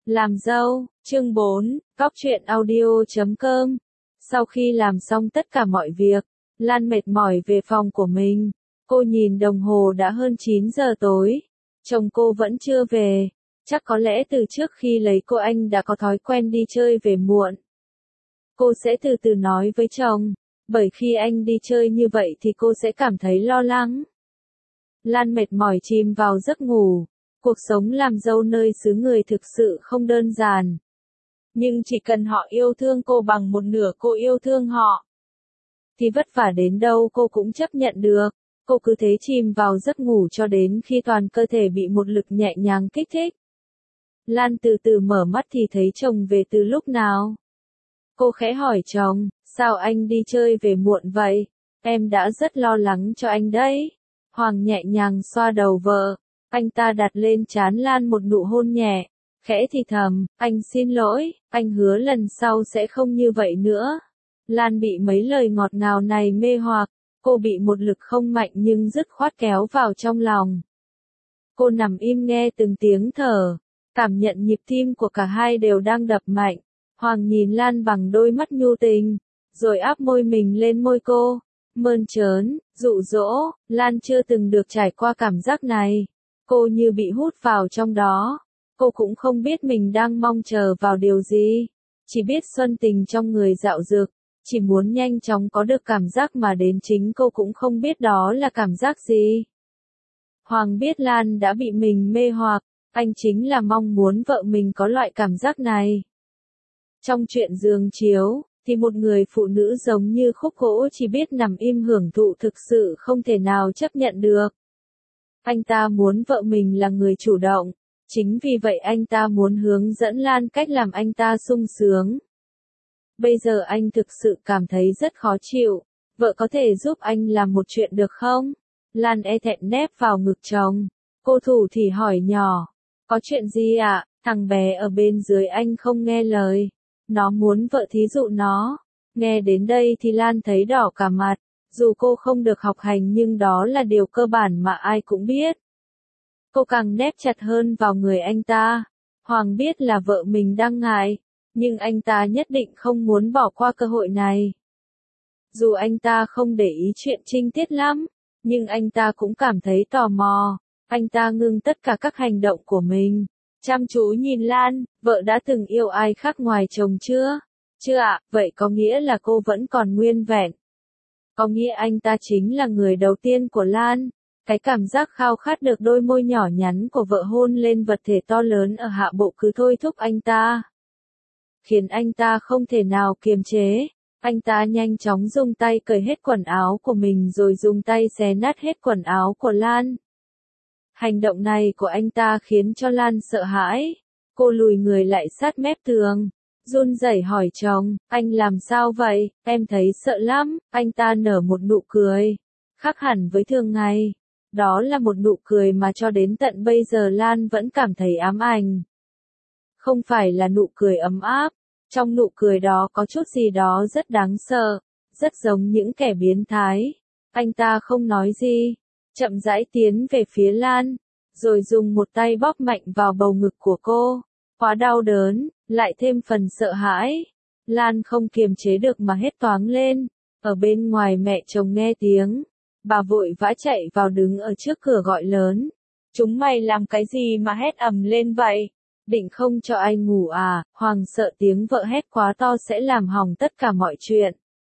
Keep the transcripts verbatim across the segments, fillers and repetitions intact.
Làm dâu, chương bốn, góc truyện audio chấm com. Sau khi làm xong tất cả mọi việc, Lan mệt mỏi về phòng của mình. Cô nhìn đồng hồ đã hơn chín giờ tối. Chồng cô vẫn chưa về. Chắc có lẽ từ trước khi lấy cô anh đã có thói quen đi chơi về muộn. Cô sẽ từ từ nói với chồng, bởi khi anh đi chơi như vậy thì cô sẽ cảm thấy lo lắng. Lan mệt mỏi chìm vào giấc ngủ. Cuộc sống làm dâu nơi xứ người thực sự không đơn giản. Nhưng chỉ cần họ yêu thương cô bằng một nửa cô yêu thương họ, thì vất vả đến đâu cô cũng chấp nhận được. Cô cứ thế chìm vào giấc ngủ cho đến khi toàn cơ thể bị một lực nhẹ nhàng kích thích. Lan từ từ mở mắt thì thấy chồng về từ lúc nào. Cô khẽ hỏi chồng, sao anh đi chơi về muộn vậy? Em đã rất lo lắng cho anh đấy. Hoàng nhẹ nhàng xoa đầu vợ. Anh ta đặt lên trán Lan một nụ hôn nhẹ, khẽ thì thầm, anh xin lỗi, anh hứa lần sau sẽ không như vậy nữa. Lan bị mấy lời ngọt ngào này mê hoặc, cô bị một lực không mạnh nhưng dứt khoát kéo vào trong lòng. Cô nằm im nghe từng tiếng thở, cảm nhận nhịp tim của cả hai đều đang đập mạnh. Hoàng nhìn Lan bằng đôi mắt nhu tình, rồi áp môi mình lên môi cô, mơn trớn, dụ dỗ. Lan chưa từng được trải qua cảm giác này. Cô như bị hút vào trong đó. Cô cũng không biết mình đang mong chờ vào điều gì. Chỉ biết xuân tình trong người dạo dực. Chỉ muốn nhanh chóng có được cảm giác mà đến chính cô cũng không biết đó là cảm giác gì. Hoàng biết Lan đã bị mình mê hoặc. Anh chính là mong muốn vợ mình có loại cảm giác này. Trong chuyện giường chiếu, thì một người phụ nữ giống như khúc gỗ chỉ biết nằm im hưởng thụ thực sự không thể nào chấp nhận được. Anh ta muốn vợ mình là người chủ động, chính vì vậy anh ta muốn hướng dẫn Lan cách làm anh ta sung sướng. Bây giờ anh thực sự cảm thấy rất khó chịu, vợ có thể giúp anh làm một chuyện được không? Lan e thẹn nép vào ngực chồng, cô thủ thì hỏi nhỏ, có chuyện gì ạ? À? Thằng bé ở bên dưới anh không nghe lời, nó muốn vợ thí dụ nó. Nghe đến đây thì Lan thấy đỏ cả mặt. Dù cô không được học hành nhưng đó là điều cơ bản mà ai cũng biết. Cô càng nép chặt hơn vào người anh ta. Hoàng biết là vợ mình đang ngại, nhưng anh ta nhất định không muốn bỏ qua cơ hội này. Dù anh ta không để ý chuyện trinh tiết lắm, nhưng anh ta cũng cảm thấy tò mò. Anh ta ngưng tất cả các hành động của mình, chăm chú nhìn Lan, vợ đã từng yêu ai khác ngoài chồng chưa? Chưa ạ, vậy có nghĩa là cô vẫn còn nguyên vẹn. Có nghĩa anh ta chính là người đầu tiên của Lan. Cái cảm giác khao khát được đôi môi nhỏ nhắn của vợ hôn lên vật thể to lớn ở hạ bộ cứ thôi thúc anh ta. Khiến anh ta không thể nào kiềm chế. Anh ta nhanh chóng dùng tay cởi hết quần áo của mình rồi dùng tay xé nát hết quần áo của Lan. Hành động này của anh ta khiến cho Lan sợ hãi. Cô lùi người lại sát mép tường. Run rẩy hỏi chồng, anh làm sao vậy, em thấy sợ lắm. Anh ta nở một nụ cười, khác hẳn với thường ngày. Đó là một nụ cười mà cho đến tận bây giờ Lan vẫn cảm thấy ám ảnh. Không phải là nụ cười ấm áp, trong nụ cười đó có chút gì đó rất đáng sợ, rất giống những kẻ biến thái. Anh ta không nói gì, chậm rãi tiến về phía Lan, rồi dùng một tay bóp mạnh vào bầu ngực của cô. Quá đau đớn, lại thêm phần sợ hãi. Lan không kiềm chế được mà hét toáng lên. Ở bên ngoài mẹ chồng nghe tiếng. Bà vội vã chạy vào đứng ở trước cửa gọi lớn. Chúng mày làm cái gì mà hét ầm lên vậy? Định không cho anh ngủ à? Hoàng sợ tiếng vợ hét quá to sẽ làm hỏng tất cả mọi chuyện.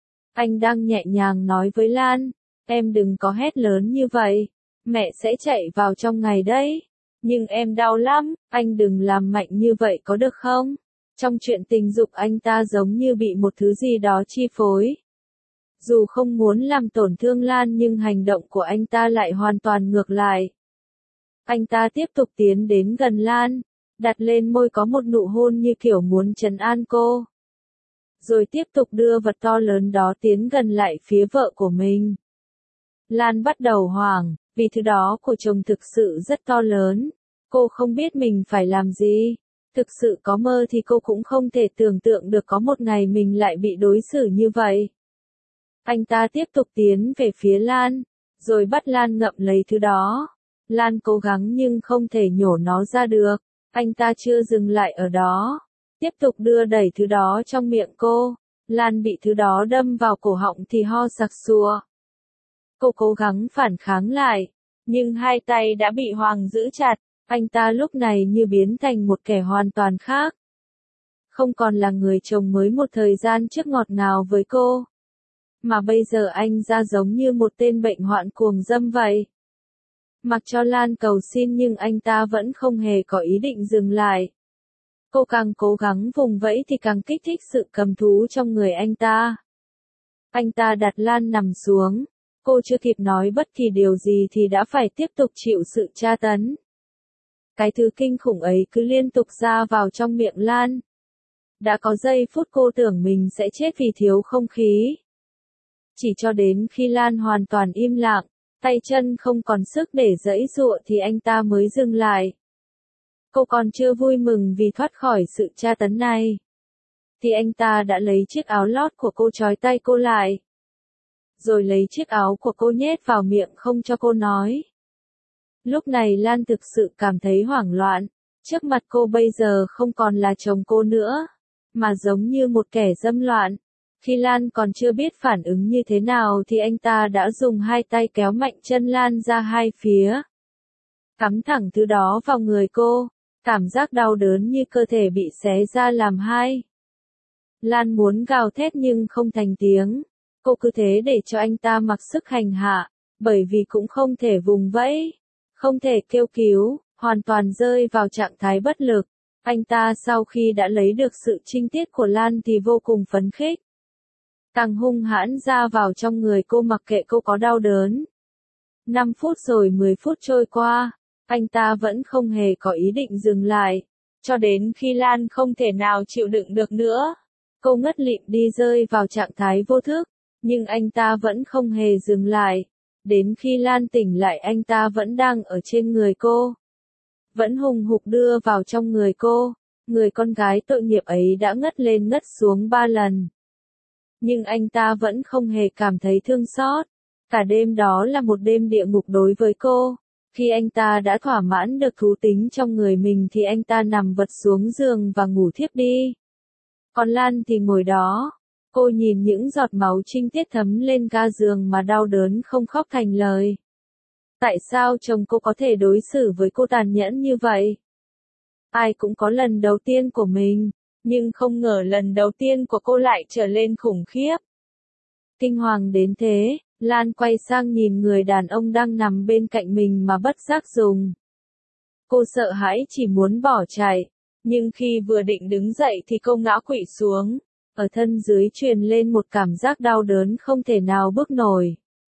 Anh đang nhẹ nhàng nói với Lan. Em đừng có hét lớn như vậy. Mẹ sẽ chạy vào trong ngày đấy. Nhưng em đau lắm, anh đừng làm mạnh như vậy có được không? Trong chuyện tình dục anh ta giống như bị một thứ gì đó chi phối. Dù không muốn làm tổn thương Lan nhưng hành động của anh ta lại hoàn toàn ngược lại. Anh ta tiếp tục tiến đến gần Lan, đặt lên môi có một nụ hôn như kiểu muốn trấn an cô. Rồi tiếp tục đưa vật to lớn đó tiến gần lại phía vợ của mình. Lan bắt đầu hoảng, vì thứ đó của chồng thực sự rất to lớn. Cô không biết mình phải làm gì. Thực sự có mơ thì cô cũng không thể tưởng tượng được có một ngày mình lại bị đối xử như vậy. Anh ta tiếp tục tiến về phía Lan, rồi bắt Lan ngậm lấy thứ đó. Lan cố gắng nhưng không thể nhổ nó ra được. Anh ta chưa dừng lại ở đó, tiếp tục đưa đẩy thứ đó trong miệng cô. Lan bị thứ đó đâm vào cổ họng thì ho sặc sụa. Cô cố gắng phản kháng lại, nhưng hai tay đã bị Hoàng giữ chặt. Anh ta lúc này như biến thành một kẻ hoàn toàn khác. Không còn là người chồng mới một thời gian trước ngọt ngào với cô. Mà bây giờ anh ra giống như một tên bệnh hoạn cuồng dâm vậy. Mặc cho Lan cầu xin nhưng anh ta vẫn không hề có ý định dừng lại. Cô càng cố gắng vùng vẫy thì càng kích thích sự cầm thú trong người anh ta. Anh ta đặt Lan nằm xuống. Cô chưa kịp nói bất kỳ điều gì thì đã phải tiếp tục chịu sự tra tấn. Cái thứ kinh khủng ấy cứ liên tục ra vào trong miệng Lan. Đã có giây phút cô tưởng mình sẽ chết vì thiếu không khí. Chỉ cho đến khi Lan hoàn toàn im lặng, tay chân không còn sức để giãy giụa thì anh ta mới dừng lại. Cô còn chưa vui mừng vì thoát khỏi sự tra tấn này, thì anh ta đã lấy chiếc áo lót của cô trói tay cô lại. Rồi lấy chiếc áo của cô nhét vào miệng không cho cô nói. Lúc này Lan thực sự cảm thấy hoảng loạn. Trước mặt cô bây giờ không còn là chồng cô nữa, mà giống như một kẻ dâm loạn. Khi Lan còn chưa biết phản ứng như thế nào thì anh ta đã dùng hai tay kéo mạnh chân Lan ra hai phía. Cắm thẳng thứ đó vào người cô. Cảm giác đau đớn như cơ thể bị xé ra làm hai. Lan muốn gào thét nhưng không thành tiếng. Cô cứ thế để cho anh ta mặc sức hành hạ, bởi vì cũng không thể vùng vẫy, không thể kêu cứu, hoàn toàn rơi vào trạng thái bất lực. Anh ta sau khi đã lấy được sự trinh tiết của Lan thì vô cùng phấn khích. Càng hung hãn ra vào trong người cô mặc kệ cô có đau đớn. năm phút rồi mười phút trôi qua, anh ta vẫn không hề có ý định dừng lại, cho đến khi Lan không thể nào chịu đựng được nữa. Cô ngất lịm đi rơi vào trạng thái vô thức, nhưng anh ta vẫn không hề dừng lại. Đến khi Lan tỉnh lại anh ta vẫn đang ở trên người cô. Vẫn hùng hục đưa vào trong người cô. Người con gái tội nghiệp ấy đã ngất lên ngất xuống ba lần. Nhưng anh ta vẫn không hề cảm thấy thương xót. Cả đêm đó là một đêm địa ngục đối với cô. Khi anh ta đã thỏa mãn được thú tính trong người mình thì anh ta nằm vật xuống giường và ngủ thiếp đi. Còn Lan thì ngồi đó. Cô nhìn những giọt máu trinh tiết thấm lên ga giường mà đau đớn không khóc thành lời. Tại sao chồng cô có thể đối xử với cô tàn nhẫn như vậy? Ai cũng có lần đầu tiên của mình, nhưng không ngờ lần đầu tiên của cô lại trở lên khủng khiếp. Kinh hoàng đến thế, Lan quay sang nhìn người đàn ông đang nằm bên cạnh mình mà bất giác dùng. Cô sợ hãi chỉ muốn bỏ chạy, nhưng khi vừa định đứng dậy thì cô ngã quỵ xuống. Ở thân dưới truyền lên một cảm giác đau đớn không thể nào bước nổi.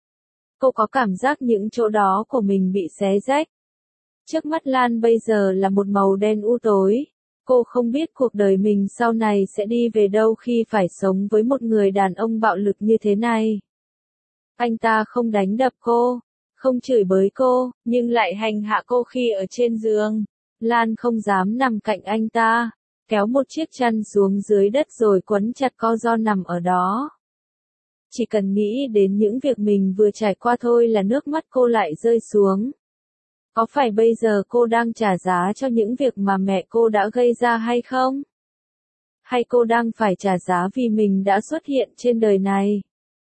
Cô có cảm giác những chỗ đó của mình bị xé rách. Trước mắt Lan bây giờ là một màu đen u tối. Cô không biết cuộc đời mình sau này sẽ đi về đâu khi phải sống với một người đàn ông bạo lực như thế này. Anh ta không đánh đập cô, không chửi bới cô, nhưng lại hành hạ cô khi ở trên giường. Lan không dám nằm cạnh anh ta. Kéo một chiếc chăn xuống dưới đất rồi quấn chặt co ro nằm ở đó. Chỉ cần nghĩ đến những việc mình vừa trải qua thôi là nước mắt cô lại rơi xuống. Có phải bây giờ cô đang trả giá cho những việc mà mẹ cô đã gây ra hay không? Hay cô đang phải trả giá vì mình đã xuất hiện trên đời này?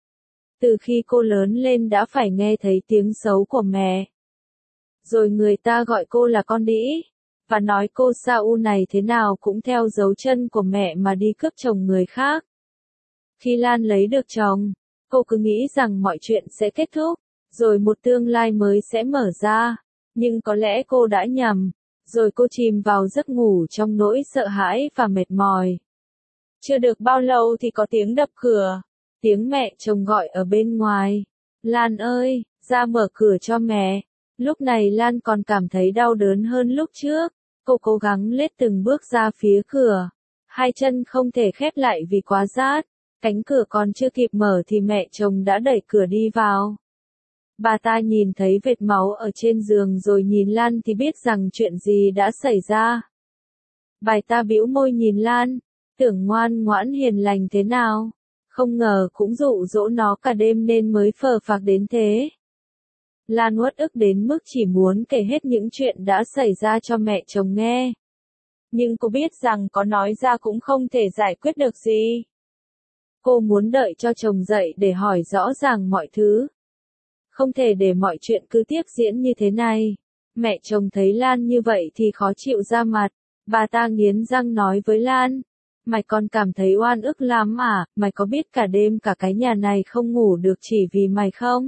Từ khi cô lớn lên đã phải nghe thấy tiếng xấu của mẹ. Rồi người ta gọi cô là con đĩ. Và nói cô Sao này thế nào cũng theo dấu chân của mẹ mà đi cướp chồng người khác. Khi Lan lấy được chồng, cô cứ nghĩ rằng mọi chuyện sẽ kết thúc, rồi một tương lai mới sẽ mở ra. Nhưng có lẽ cô đã nhầm, rồi cô chìm vào giấc ngủ trong nỗi sợ hãi và mệt mỏi. Chưa được bao lâu thì có tiếng đập cửa, tiếng mẹ chồng gọi ở bên ngoài. Lan ơi, ra mở cửa cho mẹ. Lúc này Lan còn cảm thấy đau đớn hơn lúc trước. Cô cố gắng lết từng bước ra phía cửa. Hai chân không thể khép lại vì quá rát. Cánh cửa còn chưa kịp mở thì mẹ chồng đã đẩy cửa đi vào. Bà ta nhìn thấy vệt máu ở trên giường rồi nhìn Lan thì biết rằng chuyện gì đã xảy ra. Bà ta bĩu môi nhìn Lan, tưởng ngoan ngoãn hiền lành thế nào. Không ngờ cũng dụ dỗ nó cả đêm nên mới phờ phạc đến thế. Lan uất ức đến mức chỉ muốn kể hết những chuyện đã xảy ra cho mẹ chồng nghe. Nhưng cô biết rằng có nói ra cũng không thể giải quyết được gì. Cô muốn đợi cho chồng dậy để hỏi rõ ràng mọi thứ. Không thể để mọi chuyện cứ tiếp diễn như thế này. Mẹ chồng thấy Lan như vậy thì khó chịu ra mặt. Bà ta nghiến răng nói với Lan. Mày còn cảm thấy oan ức lắm à, mày có biết cả đêm cả cái nhà này không ngủ được chỉ vì mày không?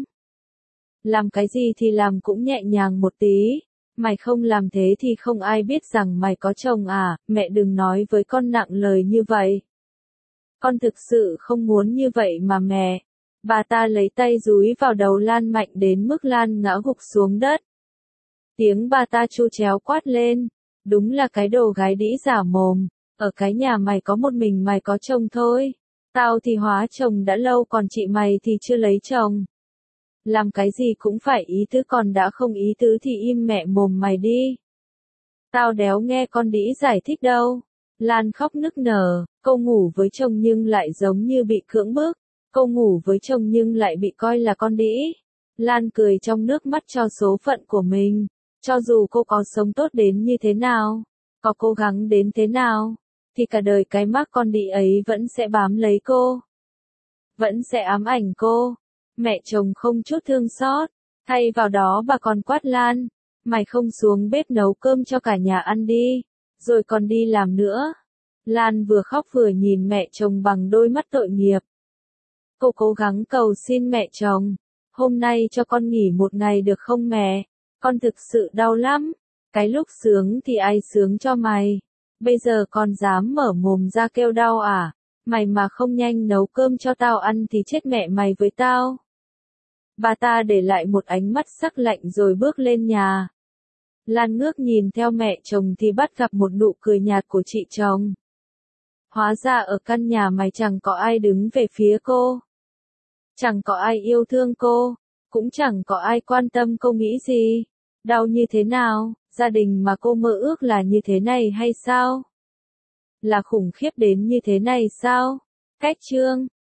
Làm cái gì thì làm cũng nhẹ nhàng một tí. Mày không làm thế thì không ai biết rằng mày có chồng à, mẹ đừng nói với con nặng lời như vậy. Con thực sự không muốn như vậy mà mẹ. Bà ta lấy tay dúi vào đầu Lan mạnh đến mức Lan ngã gục xuống đất. Tiếng bà ta chu chéo quát lên. Đúng là cái đồ gái đĩ giả mồm. Ở cái nhà mày có một mình mày có chồng thôi. Tao thì hóa chồng đã lâu còn chị mày thì chưa lấy chồng. Làm cái gì cũng phải ý tứ, còn đã không ý tứ thì im mẹ mồm mày đi. Tao đéo nghe con đĩ giải thích đâu. Lan khóc nức nở, cô ngủ với chồng nhưng lại giống như bị cưỡng bức. Cô ngủ với chồng nhưng lại bị coi là con đĩ. Lan cười trong nước mắt cho số phận của mình. Cho dù cô có sống tốt đến như thế nào, có cố gắng đến thế nào, thì cả đời cái mác con đĩ ấy vẫn sẽ bám lấy cô. Vẫn sẽ ám ảnh cô. Mẹ chồng không chút thương xót. Thay vào đó bà còn quát Lan. Mày không xuống bếp nấu cơm cho cả nhà ăn đi. Rồi còn đi làm nữa. Lan vừa khóc vừa nhìn mẹ chồng bằng đôi mắt tội nghiệp. Cô cố gắng cầu xin mẹ chồng. Hôm nay cho con nghỉ một ngày được không mẹ? Con thực sự đau lắm. Cái lúc sướng thì ai sướng cho mày? Bây giờ con dám mở mồm ra kêu đau à? Mày mà không nhanh nấu cơm cho tao ăn thì chết mẹ mày với tao. Bà ta để lại một ánh mắt sắc lạnh rồi bước lên nhà. Lan ngước nhìn theo mẹ chồng thì bắt gặp một nụ cười nhạt của chị chồng. Hóa ra ở căn nhà mày chẳng có ai đứng về phía cô. Chẳng có ai yêu thương cô. Cũng chẳng có ai quan tâm cô nghĩ gì. Đau như thế nào, gia đình mà cô mơ ước là như thế này hay sao? Là khủng khiếp đến như thế này sao? Cách chương